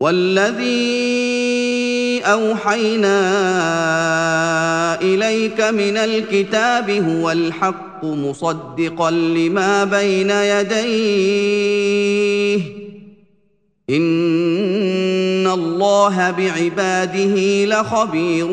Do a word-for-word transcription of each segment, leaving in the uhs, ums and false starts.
وَالَّذِي أَوْحَيْنَا إِلَيْكَ مِنَ الْكِتَابِ هُوَ الْحَقُّ مُصَدِّقًا لِمَا بَيْنَ يَدَيْهِ ۗ إِنَّ اللَّهَ بِعِبَادِهِ لَخَبِيرٌ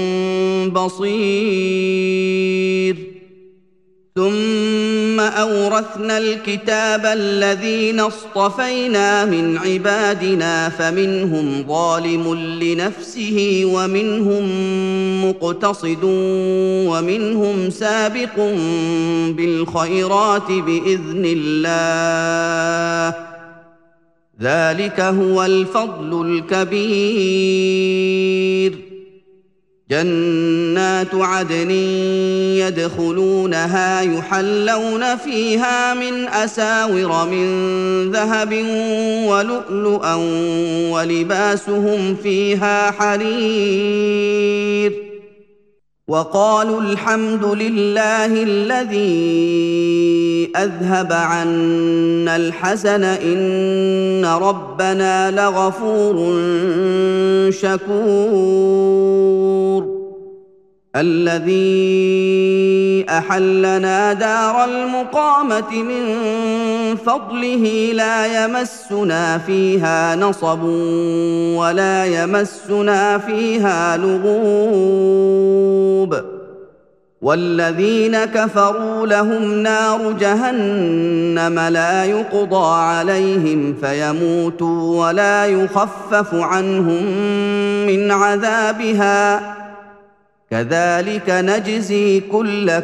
بَصِيرٌ. ثُمَّ أَوْرَثْنَا الْكِتَابَ الَّذِينَ اصْطَفَيْنَا مِنْ عِبَادِنَا فَمِنْهُمْ ظَالِمٌ لِنَفْسِهِ وَمِنْهُمْ مُقْتَصِدٌ وَمِنْهُمْ سَابِقٌ بِالْخَيْرَاتِ بِإِذْنِ اللَّهِ ۚ ذَلِكَ هُوَ الْفَضْلُ الْكَبِيرُ. جَنَّاتُ عَدْنٍ يَدْخُلُونَهَا يُحَلَّوْنَ فِيهَا مِنْ أَسَاوِرَ مِنْ ذَهَبٍ وَلُؤْلُؤًا وَلِبَاسُهُمْ فِيهَا حَرِيرٌ. وَقَالُوا الْحَمْدُ لِلَّهِ الَّذِي أَذْهَبَ عَنَّا الْحَزَنَ إِنَّ رَبَّنَا لَغَفُورٌ شَكُورٌ. الَّذِي أَحَلَّنَا دَارَ الْمُقَامَةِ مِنْ فَضْلِهِ لَا يَمَسُّنَا فِيهَا نَصَبٌ وَلَا يَمَسُّنَا فِيهَا لُغُوبٌ. وَالَّذِينَ كَفَرُوا لَهُمْ نَارُ جَهَنَّمَ لَا يُقْضَىٰ عَلَيْهِمْ فَيَمُوتُوا وَلَا يُخَفَّفُ عَنْهُم مِّنْ عَذَابِهَا ۚ كَذَٰلِكَ نَجْزِي كُلَّ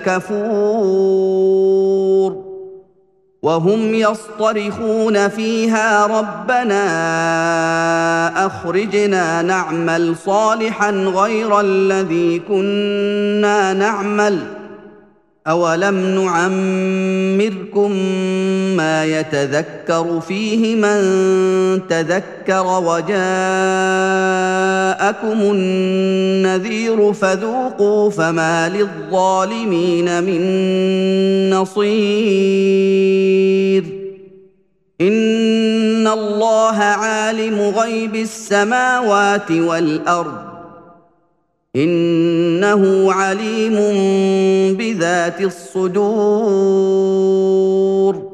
كَفُورٍ. وَهُمْ يَصْطَرِخُونَ فِيهَا رَبَّنَا أَخْرِجْنَا نَعْمَلْ صَالِحًا غَيْرَ الَّذِي كُنَّا نَعْمَلُ ۚ أَوَلَمْ نُعَمِّرْكُم مَّا يَتَذَكَّرُ فِيهِ مَن تَذَكَّرَ وَجَاءَكُمُ النَّذِيرُ فَذُوقُوا فَمَا لِلظَّالِمِينَ مِن نَّصِيرٍ. إِنَّ اللَّهَ عَالِمُ غَيْبِ السَّمَاوَاتِ وَالْأَرْضِ ۚ إِنَّهُ عَلِيمٌ بِذَاتِ الصُّدُورِ.